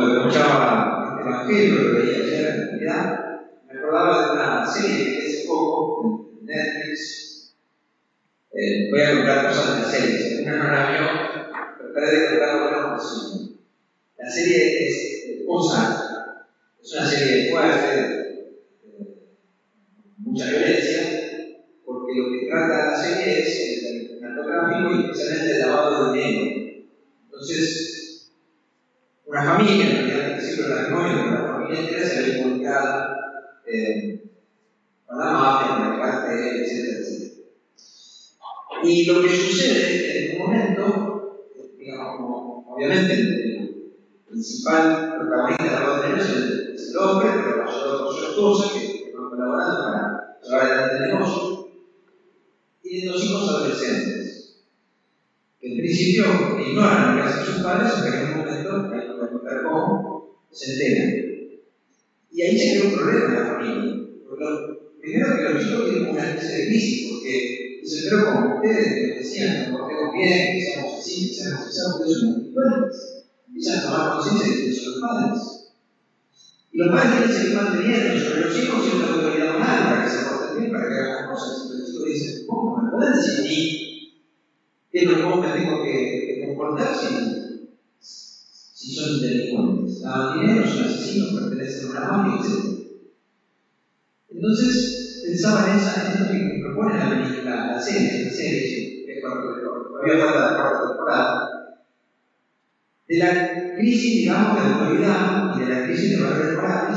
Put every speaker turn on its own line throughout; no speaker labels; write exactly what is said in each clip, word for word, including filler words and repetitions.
cuando escuchaba este evangelio, lo leía ayer en realidad, me acordaba de una serie que hace poco en Netflix. Eh, voy a contar cosas de la serie, si una no la vio, trataré de contar buenas cosas. La serie es Ozark, es una serie fuerte, de mucha violencia, porque lo que trata la serie es el narcotráfico y especialmente el lavado de dinero. Entonces, una familia, en realidad al principio era matrimonio, pero la familia entera se había involucrado eh, con la mafia, con el cartel, etcétera, etcétera. Y lo que sucede en un momento, digamos, como obviamente el principal protagonista de la lavado de dinero es el, es el hombre, pero ayudado por su esposa, que van colaborando para llevar adelante el negocio, y de dos hijos adolescentes, que en principio ignoran lo que hacen sus padres, hasta que en un momento, que no voy a contar cómo, se enteran. Y ahí se crea un problema en la familia. Porque lo primero que los chicos tienen una especie de crisis, porque dicen, pero como ustedes me decían, nos portemos bien, que seamos así, que seamos así, ustedes son espirituales. Empiezan a tomar conciencia de que son los padres. Y los padres tienen que seguir manteniendo sobre los hijos cierta autoridad moral para que se porten bien, para que hagan cosas. Entonces los chicos dicen, ¿cómo me pueden decir a mí que cómo me tengo que, que comportar si, si son delincuentes? Lavan dinero, son asesinos, pertenecen a una mafia, etcétera. Entonces pensaba en esa, en esto que propone la película, la serie, la serie, que es cuarto de todavía falta la cuarta temporada, de la crisis, digamos, de autoridad y de la crisis de valores morales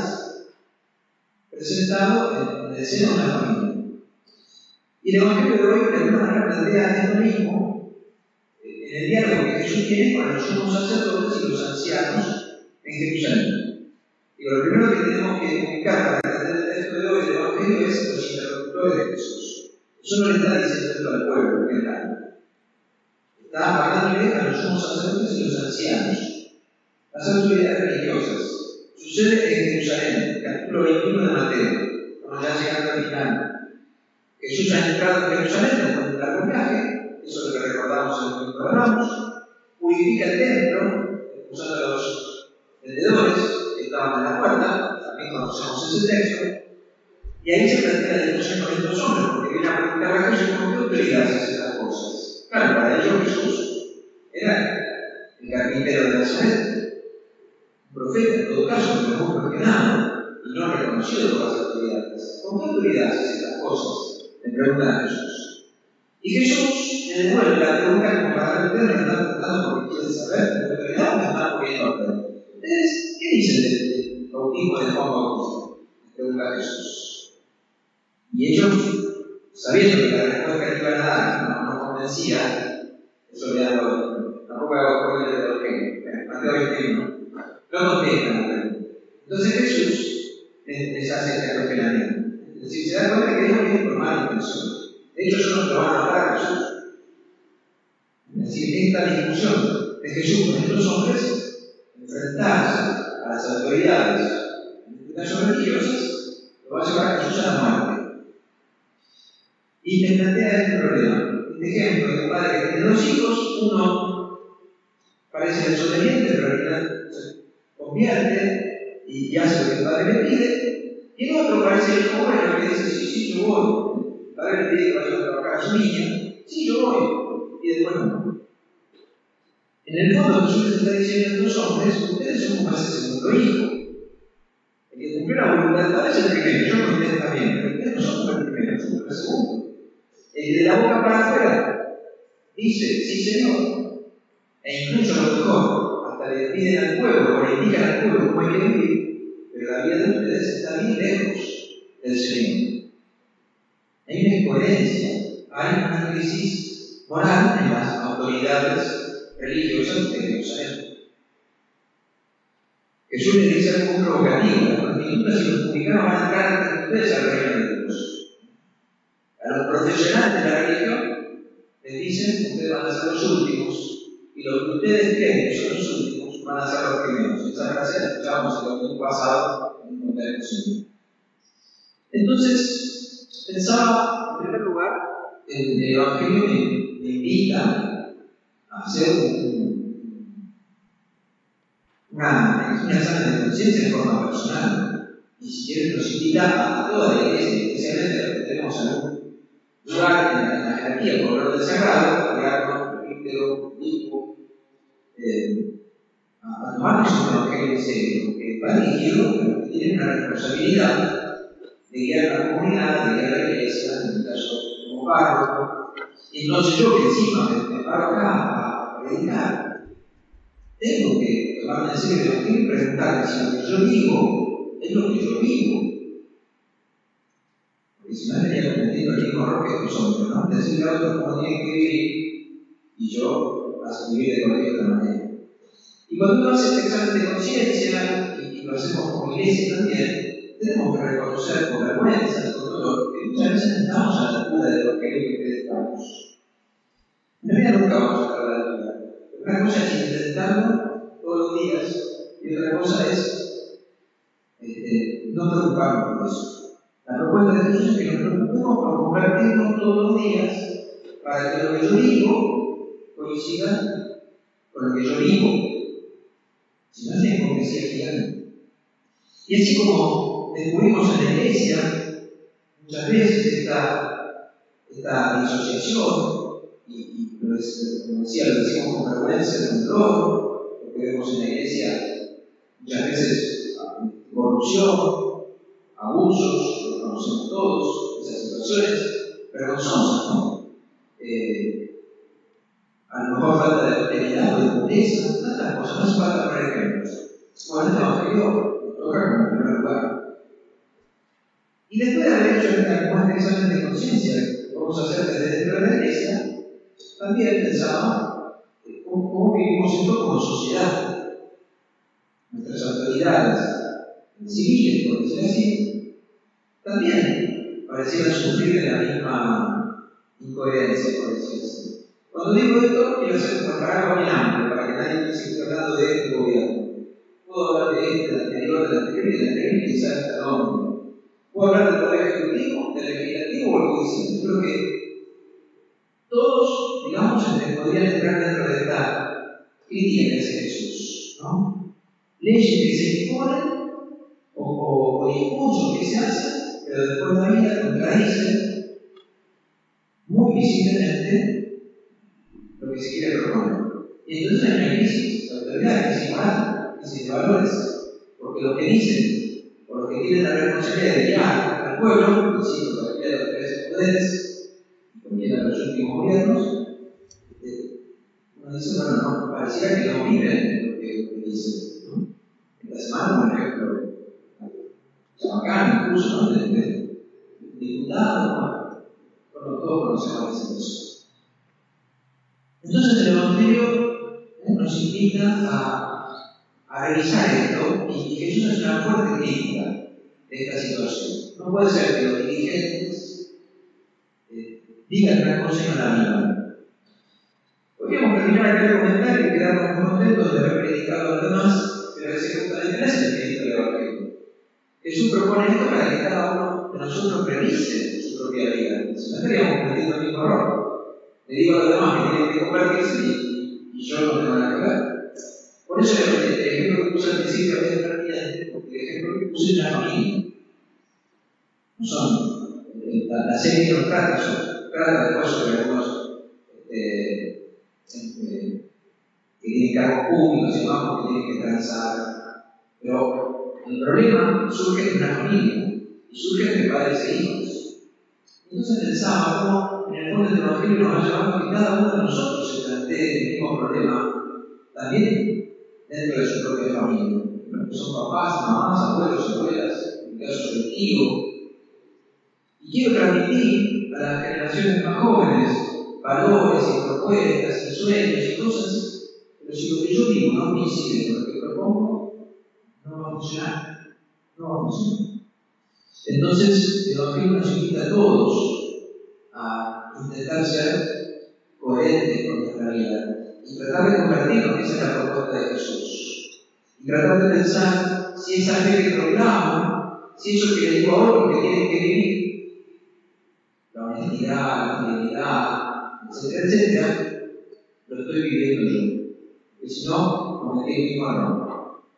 presentado en el seno de la familia. Y el Evangelio de hoy de alguna manera plantea esto mismo en el diálogo que Jesús tiene con los sumos sacerdotes y los ancianos en Jerusalén. Digo, lo primero que tenemos que comunicar para entender el texto de hoy del Evangelio es los interlocutores de Jesús. Eso no le está diciendo esto al pueblo en general. Está hablándole a los sumos sacerdotes y los ancianos, las autoridades religiosas. Sucede en Jerusalén, capítulo veintiuno de Mateo, cuando ya llegando al final. Jesús ha entrado en Jerusalén después de un largo viaje, eso es lo que recordamos en el momento de Ramos, purifica el templo, usando a los vendedores que estaban en la puerta, también conocemos ese texto, y ahí se plantea la discusión con estos hombres, porque viene a preguntar a Jesús con qué autoridad hace estas cosas. Claro, para ellos Jesús era el carpintero de Nazaret, un profeta en todo caso, pero muy cuestionado y no reconocido por las autoridades. ¿Con qué autoridad hace estas cosas? Le preguntan a Jesús. Y Jesús le devuelve la pregunta como para ver, ustedes me están preguntando porque quieren saber, de autoridad me están poniendo a aprender. Ustedes, ¿qué dicen del bautismo de Juan Bautista? Le pregunta Jesús. Y ellos, sabiendo que la respuesta que iban a dar no nos convencía, eso le hago, tampoco hago spoiler de lo que Mateo veintiuno, no contestan la pregunta. Entonces Jesús les hace este cuestionamiento. Es decir, se da cuenta que ellos vienen por mala intención. De hecho, ellos no se lo van a matar a Jesús. Es decir, esta discusión de Jesús con estos hombres, enfrentarse a las autoridades, en este caso religiosas, lo va a llevar a Jesús a la muerte. Y me plantea este problema. Este ejemplo de un padre que tiene dos hijos, uno parece desobediente, pero al final se convierte y hace lo que el padre le pide. Y el otro parece el hijo bueno que dice, sí, sí, yo voy. El padre le pide que vaya a trabajar a su niña, sí, yo voy. Y después no. En el fondo Jesús les está diciendo a estos hombres, ustedes son como ese segundo hijo. El que cumplió la voluntad del padre es el primero, yo no ustedes también, pero ustedes no son como el primero, son como el segundo. El que de la boca para afuera dice, sí señor, e incluso a lo mejor hasta le piden al pueblo o le indican al pueblo cómo hay que vivir, pero la vida de ustedes está bien lejos del Señor. Hay una incoherencia, hay una crisis moral en las autoridades religiosas de Jerusalén. Jesús le dice algo muy provocativo: las prostitutas y los publicanos van a entrar antes que ustedes al reino de Dios. A los profesionales de la religión les dicen: ustedes van a ser los últimos, y los que ustedes creen que son los últimos van a ser los primeros. Esa frase la escuchábamos el domingo pasado en un contexto. Entonces, pensaba, en primer lugar, el Evangelio me, me invita a hacer un, una, un examen de conciencia en forma personal. Y si quieren, nos invita a toda la iglesia, especialmente a los que tenemos algún lugar en la, en la jerarquía por orden sagrado, diácono, presbítero, obispo, eh, a, a tomarnos un evangelio en serio, que va dirigido a los que tienen una responsabilidad de guiar a la comunidad, de guiar a la iglesia, en el caso como párroco. Y entonces yo que encima me, me paro acá a predicar, tengo que tomarme en serio el evangelio y preguntarme si lo que yo digo es lo que yo vivo. Porque si no estaría cometiendo el mismo error que estos hombres, ¿no? Decirle a otros cómo tienen que vivir y yo a vivir de cualquier otra manera. Y cuando uno hace este examen de conciencia, y, y lo hacemos como iglesia también, tenemos que reconocer con vergüenza, con dolor, que muchas veces no estamos a la altura de lo que predicamos. En realidad nunca vamos a estar a la altura. Una cosa es intentarlo todos los días, y otra cosa es este, no preocuparnos por eso. La propuesta de Jesús es que nos preocupemos por convertirnos todos los días para que lo que yo digo coincida con lo que yo vivo. Si no, es una hipocresía gigante. Y así como descubrimos en la iglesia muchas veces esta, esta disociación, y, y como decía, lo decimos con vergüenza, con dolor, porque vemos en la iglesia muchas veces corrupción, abusos, lo conocemos todos, esas situaciones vergonzosas, ¿no? Eh, a lo mejor falta de austeridad o de pureza, tantas cosas, no hace falta poner ejemplos. Bueno, este evangelio nos toca como primer lugar. Y después de haber hecho este examen de conciencia que vamos a hacer desde dentro de la iglesia, también pensaba cómo, cómo vivimos esto como sociedad. Nuestras autoridades civiles, por decir así, también parecieran sufrir de la misma incoherencia, por decir así. Cuando digo esto, quiero hacer un parágrafo bien amplio para que nadie piense que estoy hablando de este gobierno. Puedo hablar de este, del anterior, del anterior y del anterior y quizás hasta dónde. Puedo hablar del poder ejecutivo, del legislativo o el judicial. Yo creo que todos, digamos, podrían entrar dentro de esta. ¿Qué tiene ese Jesús? ¿No? Leyes que se imponen o, o, o discursos que se hacen, pero después de la vida contradicen muy visiblemente lo que se quiere proponer. Y entonces hay una crisis de autoridad, crisis moral, crisis de valores, porque los que dicen, o los que tienen la responsabilidad de guiar al pueblo, insisto, cualquiera de los tres poderes, y cualquiera de los últimos gobiernos, eh, uno dice, bueno, no, pareciera que no viven lo que, lo que dicen, ¿no? Esta semana, por ejemplo, Chabacán, incluso, ¿no? De, de, de diputado, ¿no? Bueno, todos conocemos esa cosa. Entonces el Evangelio eh, nos invita a, a revisar esto y, y Jesús es una fuerte crítica de esta situación. No puede ser que los dirigentes eh, digan una cosa y no la vivan. Podríamos terminar aquel comentario y quedarnos contentos de haber predicado a los demás, pero ese justamente no es el espíritu del Evangelio. Jesús propone esto para que cada uno de nosotros revise su propia vida. Si no estaríamos cometiendo el mismo error. Le digo a los demás que tienen que convertirse y, y yo no tengo nada que ver. Por eso el ejemplo que puse al principio a veces pertinente, porque el ejemplo que puse es una familia. No son, la, la serie que nos trata, son, trata después sobre algunos este, este, que tienen cargos públicos y más porque tienen que transar. Pero el problema surge de una familia y surge entre padres e hijos. Entonces pensaba cómo en el fondo del Evangelio nos ha llevado a que cada uno de nosotros se plantee el mismo problema también dentro de su propia familia. Los que son papás, mamás, abuelos, abuelas, en mi caso soy tío. Y quiero transmitir a las generaciones más jóvenes valores y propuestas y sueños y cosas, pero si lo que yo digo no coincide con lo que propongo, no va a funcionar. No va a funcionar. Entonces, el Evangelio nos invita a todos a intentar ser coherentes con nuestra vida y tratar de convertirnos, esa es la propuesta de Jesús. Y tratar de pensar si esa fe que proclamo, si eso que le digo a otros que tienen que vivir, la honestidad, la fidelidad, etcétera, etcétera, lo estoy viviendo yo. Porque si no, cometí el mismo error.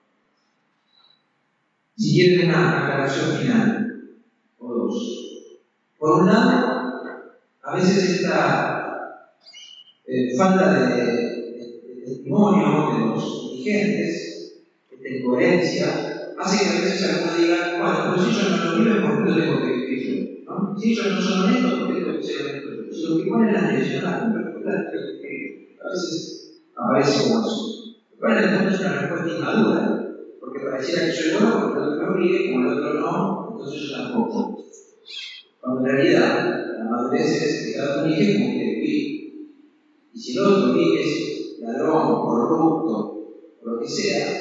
Si quieren una aclaración final, o dos. Por un lado, a veces esta eh, falta de, de, de testimonio de los dirigentes, esta incoherencia, hace que a veces algunos digan, bueno, pero si ellos no lo viven, ¿por qué lo tengo que vivir yo? ¿No? Si ellos no son honestos, ¿por qué tengo que ser honesto yo? Si lo que ponen las leyes no las cumplen, ¿por qué las tengo que vivir? A veces aparece como eso. Pero en el fondo es una respuesta inmadura, porque pareciera que soy bueno porque el otro me ríe, como el otro no, entonces yo tampoco. Cuando en realidad la madurez es que cada uno elige como quiere vivir. Y si el otro vive es ladrón, corrupto, o lo que sea,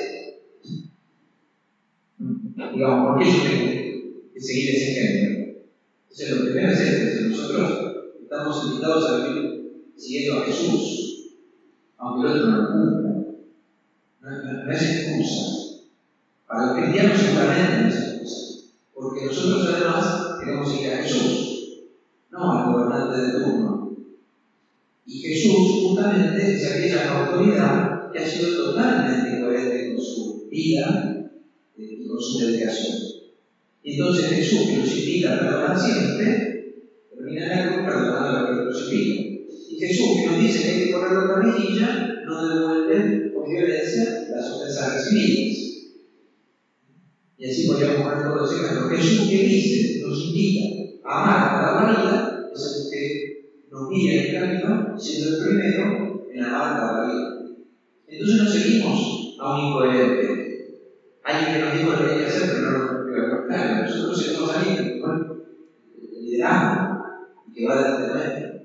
digamos, ¿por qué yo tengo que seguir ese ejemplo? Entonces lo primero es esto, si nosotros estamos invitados a vivir siguiendo a Jesús, aunque el otro no lo cumpla. No, no, no es excusa. Para los cristianos seguramente no es excusa. Porque nosotros además queremos seguir a Jesús, no al gobernante de turno. Y Jesús justamente es aquella autoridad que ha sido totalmente coherente con su vida y con su dedicación. Y entonces Jesús, que nos invita a perdonar siempre, termina en la cruz perdonando a los que lo crucifican. Y Jesús, que nos dice que hay que correr otra mejilla, no devuelve con violencia las ofensas recibidas. Y así podríamos poner todos los ejemplos. Jesús, que dice, nos invita a amar a la vida, es el que nos guía en el camino, siendo el primero en amar a la vida. Entonces no seguimos a un incoherente. Alguien que nos dijo lo que hay que hacer, pero no lo cumplió. Claro, nosotros seguimos a alguien que bueno, lideramos y que va delante nuestro.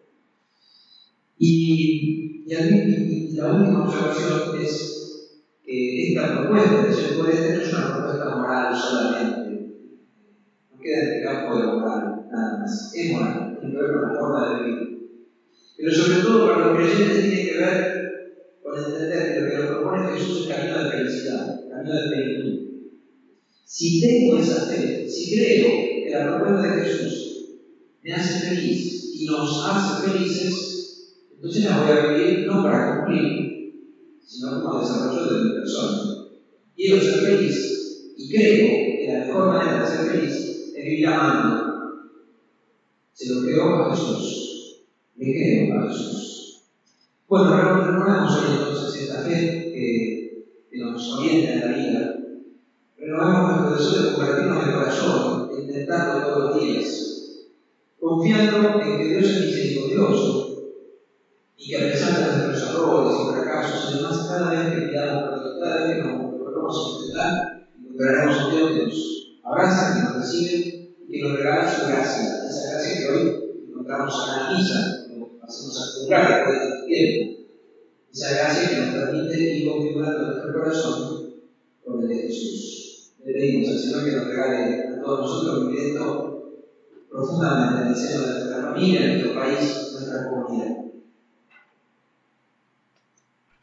Y, y, y, y la última observación es que esta propuesta de ser coherente no es una propuesta moral solamente. No queda en el campo de moral, nada más. Es moral, tiene que ver con la forma de vivir. Pero sobre todo para los creyentes tiene que ver con entender que lo que nos propone Jesús es camino de felicidad, camino de plenitud. Si tengo esa fe, si creo que la propuesta de Jesús me hace feliz y nos hace felices, entonces la voy a vivir no para cumplir, sino como desarrollo de mi persona. Quiero ser feliz y creo que la mejor manera de ser feliz es vivir amando. Se lo creo a Jesús, le creo a Jesús. Bueno, renovemos hoy entonces esta fe que, que nos orienta en la vida. Renovemos nuestro deseo de convertirnos en corazón, intentando todos los días, confiando en que Dios es misericordioso y que a pesar de nuestros errores y fracasos, además, cada vez que pidamos perdón, cada vez que nos volvemos a intentar, encontraremos a Dios que nos abraza, que nos recibe y que nos regala su gracia, esa gracia que hoy encontramos en la misa, como hacemos a juzgar después de tanto tiempo, esa gracia que nos permite ir configurando nuestro corazón con el de Jesús. Le pedimos al Señor que nos regale a todos nosotros viviendo profundamente en el seno de nuestra familia, en nuestro país, en nuestra comunidad.